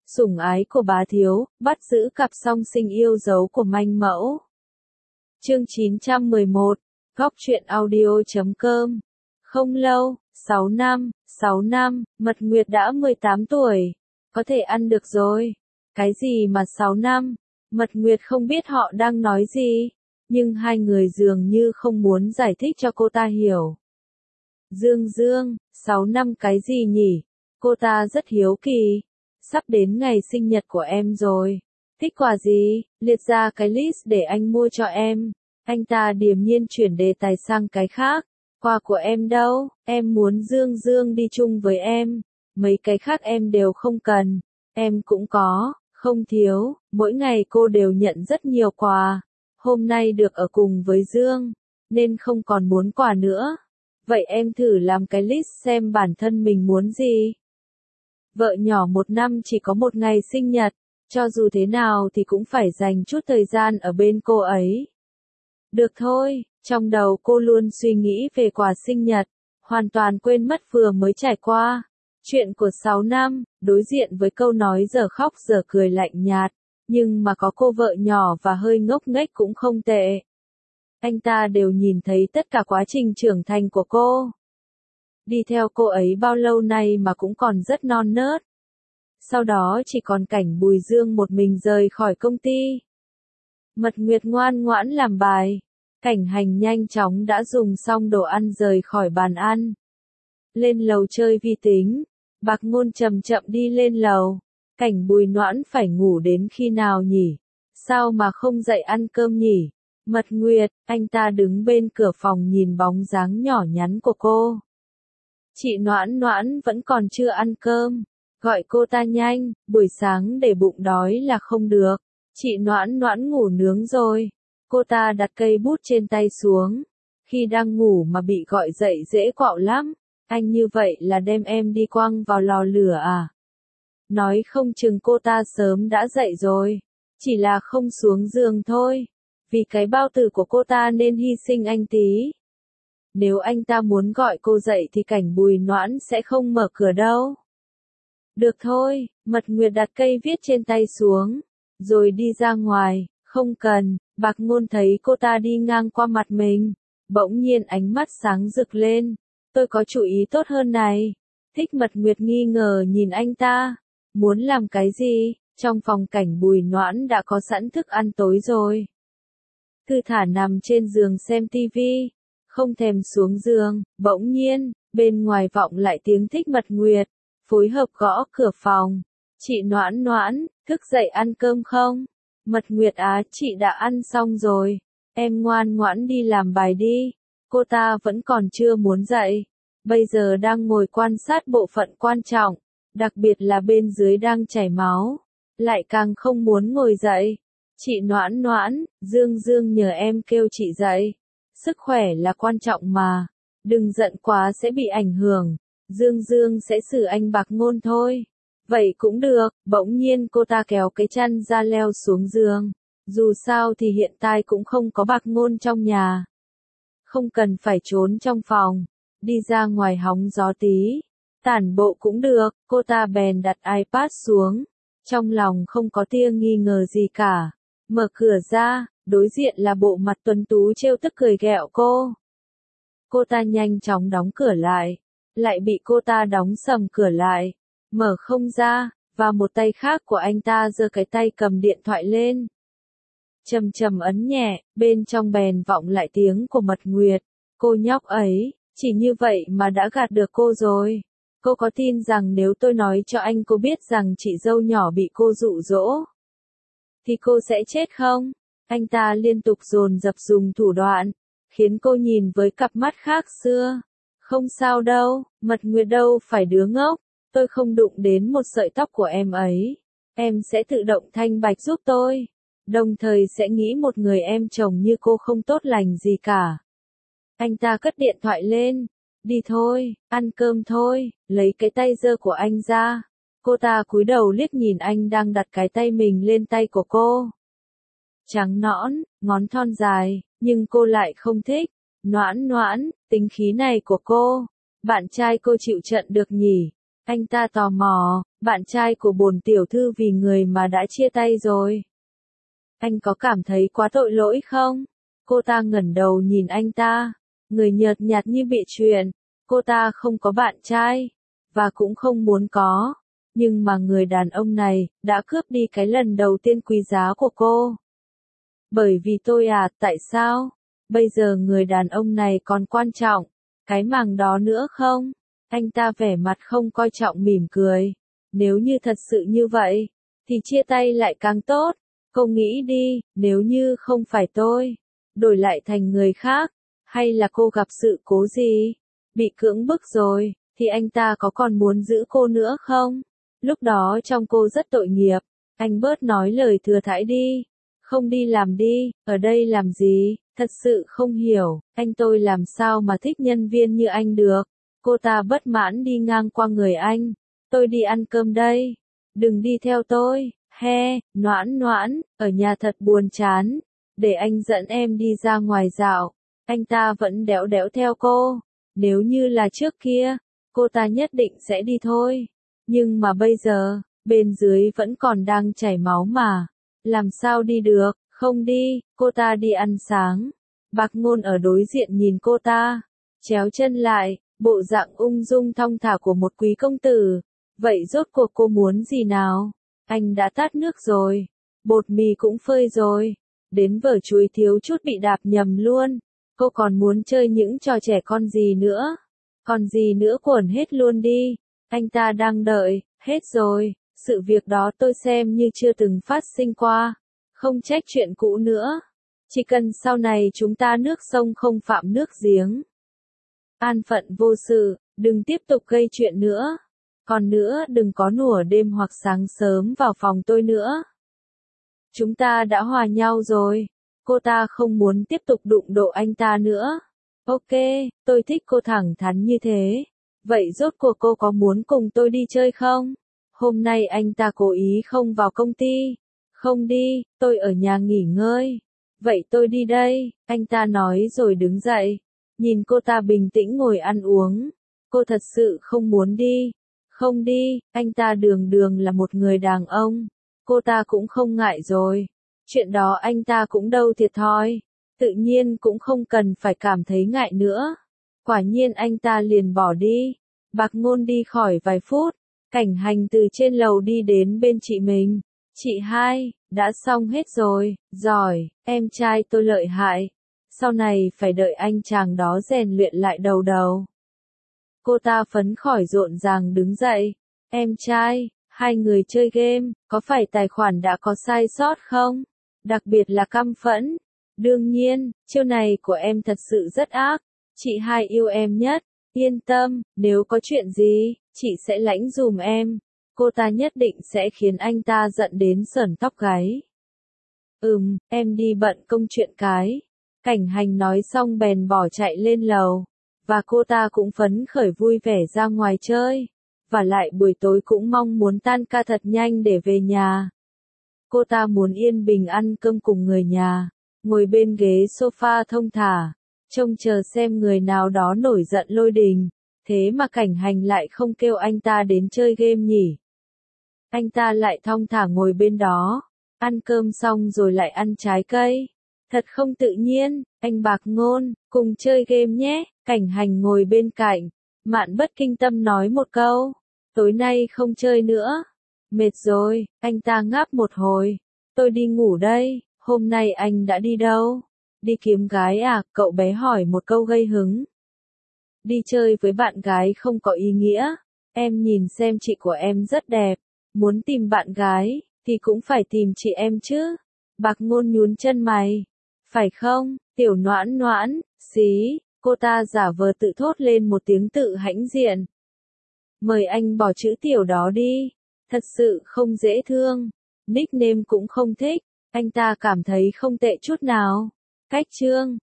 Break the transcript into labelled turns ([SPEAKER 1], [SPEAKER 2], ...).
[SPEAKER 1] Sủng ái của bá thiếu, bắt giữ cặp song sinh yêu dấu của manh mẫu. Chương 911, Góc truyện audio.com. Không lâu, 6 năm, Mật Nguyệt đã 18 tuổi. Có thể ăn được rồi. Cái gì mà 6 năm? Mật Nguyệt không biết họ đang nói gì, nhưng hai người dường như không muốn giải thích cho cô ta hiểu. Dương, 6 năm cái gì nhỉ? Cô ta rất hiếu kỳ. Sắp đến ngày sinh nhật của em rồi. Thích quà gì? Liệt ra cái list để anh mua cho em. Anh ta điềm nhiên chuyển đề tài sang cái khác. Quà của em đâu? Em muốn Dương đi chung với em. Mấy cái khác em đều không cần. Em cũng có, không thiếu. Mỗi ngày cô đều nhận rất nhiều quà. Hôm nay được ở cùng với Dương, nên không còn muốn quà nữa. Vậy em thử làm cái list xem bản thân mình muốn gì. Vợ nhỏ 1 năm chỉ có 1 ngày sinh nhật, cho dù thế nào thì cũng phải dành chút thời gian ở bên cô ấy. Được thôi, trong đầu cô luôn suy nghĩ về quà sinh nhật, hoàn toàn quên mất vừa mới trải qua. Chuyện của 6 năm, đối diện với câu nói giờ khóc giờ cười lạnh nhạt, nhưng mà có cô vợ nhỏ và hơi ngốc nghếch cũng không tệ. Anh ta đều nhìn thấy tất cả quá trình trưởng thành của cô. Đi theo cô ấy bao lâu nay mà cũng còn rất non nớt. Sau đó chỉ còn cảnh Bùi Dương một mình rời khỏi công ty. Mật Nguyệt ngoan ngoãn làm bài. Cảnh Hành nhanh chóng đã dùng xong đồ ăn rời khỏi bàn ăn. Lên lầu chơi vi tính. Bạc Ngôn chậm chậm đi lên lầu. Cảnh Bùi Noãn phải ngủ đến khi nào nhỉ? Sao mà không dậy ăn cơm nhỉ? Mật Nguyệt, anh ta đứng bên cửa phòng nhìn bóng dáng nhỏ nhắn của cô. Chị Noãn vẫn còn chưa ăn cơm. Gọi cô ta nhanh, buổi sáng để bụng đói là không được. Chị Noãn ngủ nướng rồi. Cô ta đặt cây bút trên tay xuống. Khi đang ngủ mà bị gọi dậy dễ quạo lắm. Anh như vậy là đem em đi quăng vào lò lửa à? Nói không chừng cô ta sớm đã dậy rồi. Chỉ là không xuống giường thôi. Vì cái bao tử của cô ta nên hy sinh anh tí. Nếu anh ta muốn gọi cô dậy thì Cảnh Bùi Noãn sẽ không mở cửa đâu. Được thôi, Mật Nguyệt đặt cây viết trên tay xuống, rồi đi ra ngoài. Không cần. Bạc Ngôn thấy cô ta đi ngang qua mặt mình, bỗng nhiên ánh mắt sáng rực lên. Tôi có chủ ý tốt hơn này. Thích Mật Nguyệt nghi ngờ nhìn anh ta. Muốn làm cái gì? Trong phòng Cảnh Bùi Noãn đã có sẵn thức ăn tối rồi. Thư thả nằm trên giường xem tivi, không thèm xuống giường. Bỗng nhiên, bên ngoài vọng lại tiếng Thích Mật Nguyệt, phối hợp gõ cửa phòng. Chị Noãn, thức dậy ăn cơm không? Mật Nguyệt á, chị đã ăn xong rồi. Em ngoan ngoãn đi làm bài đi. Cô ta vẫn còn chưa muốn dậy. Bây giờ đang ngồi quan sát bộ phận quan trọng, đặc biệt là bên dưới đang chảy máu. Lại càng không muốn ngồi dậy. Chị Noãn, Dương nhờ em kêu chị dậy. Sức khỏe là quan trọng mà. Đừng giận quá sẽ bị ảnh hưởng. Dương sẽ xử anh Bạc Ngôn thôi. Vậy cũng được. Bỗng nhiên cô ta kéo cái chăn ra leo xuống giường. Dù sao thì hiện tại cũng không có Bạc Ngôn trong nhà. Không cần phải trốn trong phòng. Đi ra ngoài hóng gió tí. Tản bộ cũng được. Cô ta bèn đặt iPad xuống. Trong lòng không có tia nghi ngờ gì cả. Mở cửa ra, đối diện là bộ mặt tuấn tú trêu tức cười ghẹo cô. Cô ta nhanh chóng đóng cửa lại. Lại bị cô ta đóng sầm cửa lại. Mở không ra, và một tay khác của anh ta giơ cái tay cầm điện thoại lên. Chầm ấn nhẹ, bên trong bèn vọng lại tiếng của Mật Nguyệt. Cô nhóc ấy, chỉ như vậy mà đã gạt được cô rồi. Cô có tin rằng nếu tôi nói cho anh cô biết rằng chị dâu nhỏ bị cô dụ dỗ, thì cô sẽ chết không? Anh ta liên tục dồn dập dùng thủ đoạn, khiến cô nhìn với cặp mắt khác xưa. Không sao đâu, Mật Nguyệt đâu phải đứa ngốc. Tôi không đụng đến một sợi tóc của em ấy. Em sẽ tự động thanh bạch giúp tôi. Đồng thời sẽ nghĩ một người em chồng như cô không tốt lành gì cả. Anh ta cất điện thoại lên. Đi thôi, ăn cơm thôi, lấy cái tay giơ của anh ra. Cô ta cúi đầu liếc nhìn anh đang đặt cái tay mình lên tay của cô. Trắng nõn, ngón thon dài, nhưng cô lại không thích. Noãn, tính khí này của cô. Bạn trai cô chịu trận được nhỉ? Anh ta tò mò, bạn trai của bổn tiểu thư vì người mà đã chia tay rồi. Anh có cảm thấy quá tội lỗi không? Cô ta ngẩng đầu nhìn anh ta, người nhợt nhạt như bị chuyện. Cô ta không có bạn trai, và cũng không muốn có. Nhưng mà người đàn ông này, đã cướp đi cái lần đầu tiên quý giá của cô. Bởi vì tôi à, tại sao? Bây giờ người đàn ông này còn quan trọng, cái màng đó nữa không? Anh ta vẻ mặt không coi trọng mỉm cười. Nếu như thật sự như vậy, thì chia tay lại càng tốt. Cô nghĩ đi, nếu như không phải tôi, đổi lại thành người khác, hay là cô gặp sự cố gì, bị cưỡng bức rồi, thì anh ta có còn muốn giữ cô nữa không? Lúc đó trong cô rất tội nghiệp, anh bớt nói lời thừa thãi đi. Không đi làm đi, ở đây làm gì, thật sự không hiểu, anh tôi làm sao mà thích nhân viên như anh được. Cô ta bất mãn đi ngang qua người anh, tôi đi ăn cơm đây, đừng đi theo tôi, he, Noãn Noãn, ở nhà thật buồn chán, để anh dẫn em đi ra ngoài dạo. Anh ta vẫn đẽo đẽo theo cô, nếu như là trước kia, cô ta nhất định sẽ đi thôi, nhưng mà bây giờ, bên dưới vẫn còn đang chảy máu mà. Làm sao đi được, không đi, cô ta đi ăn sáng. Bạc Ngôn ở đối diện nhìn cô ta, chéo chân lại, bộ dạng ung dung thong thả của một quý công tử. Vậy rốt cuộc cô muốn gì nào? Anh đã tát nước rồi, bột mì cũng phơi rồi, đến vở chuối thiếu chút bị đạp nhầm luôn. Cô còn muốn chơi những trò trẻ con gì nữa? Còn gì nữa quẩn hết luôn đi. Anh ta đang đợi, hết rồi. Sự việc đó tôi xem như chưa từng phát sinh qua, không trách chuyện cũ nữa. Chỉ cần sau này chúng ta nước sông không phạm nước giếng. An phận vô sự, đừng tiếp tục gây chuyện nữa. Còn nữa đừng có nửa đêm hoặc sáng sớm vào phòng tôi nữa. Chúng ta đã hòa nhau rồi. Cô ta không muốn tiếp tục đụng độ anh ta nữa. Ok, tôi thích cô thẳng thắn như thế. Vậy rốt cuộc cô có muốn cùng tôi đi chơi không? Hôm nay anh ta cố ý không vào công ty. Không đi, tôi ở nhà nghỉ ngơi. Vậy tôi đi đây, anh ta nói rồi đứng dậy. Nhìn cô ta bình tĩnh ngồi ăn uống. Cô thật sự không muốn đi. Không đi, anh ta đường đường là một người đàn ông. Cô ta cũng không ngại rồi. Chuyện đó anh ta cũng đâu thiệt thòi. Tự nhiên cũng không cần phải cảm thấy ngại nữa. Quả nhiên anh ta liền bỏ đi. Bạc Ngôn đi khỏi vài phút. Cảnh Hành từ trên lầu đi đến bên chị mình. Chị hai, đã xong hết rồi, giỏi, em trai tôi lợi hại. Sau này phải đợi anh chàng đó rèn luyện lại đầu đầu. Cô ta phấn khởi rộn ràng đứng dậy. Em trai, hai người chơi game, có phải tài khoản đã có sai sót không? Đặc biệt là căm phẫn. Đương nhiên, chiêu này của em thật sự rất ác. Chị hai yêu em nhất. Yên tâm, nếu có chuyện gì, chị sẽ lãnh dùm em. Cô ta nhất định sẽ khiến anh ta giận đến sởn tóc gáy. Em đi bận công chuyện cái. Cảnh Hành nói xong bèn bỏ chạy lên lầu. Và cô ta cũng phấn khởi vui vẻ ra ngoài chơi. Và lại buổi tối cũng mong muốn tan ca thật nhanh để về nhà. Cô ta muốn yên bình ăn cơm cùng người nhà. Ngồi bên ghế sofa thông thả. Trông chờ xem người nào đó nổi giận lôi đình. Thế mà Cảnh Hành lại không kêu anh ta đến chơi game nhỉ. Anh ta lại thong thả ngồi bên đó. Ăn cơm xong rồi lại ăn trái cây. Thật không tự nhiên, anh Bạc Ngôn, cùng chơi game nhé. Cảnh Hành ngồi bên cạnh. Mạn Bất Kinh Tâm nói một câu. Tối nay không chơi nữa. Mệt rồi, anh ta ngáp một hồi. Tôi đi ngủ đây, hôm nay anh đã đi đâu? Đi kiếm gái à? Cậu bé hỏi một câu gây hứng. Đi chơi với bạn gái không có ý nghĩa. Em nhìn xem chị của em rất đẹp. Muốn tìm bạn gái, thì cũng phải tìm chị em chứ. Bạc Ngôn nhún chân mày. Phải không, Tiểu Noãn Noãn, xí, cô ta giả vờ tự thốt lên một tiếng tự hãnh diện. Mời anh bỏ chữ tiểu đó đi. Thật sự không dễ thương. Nickname cũng không thích. Anh ta cảm thấy không tệ chút nào. Cách chương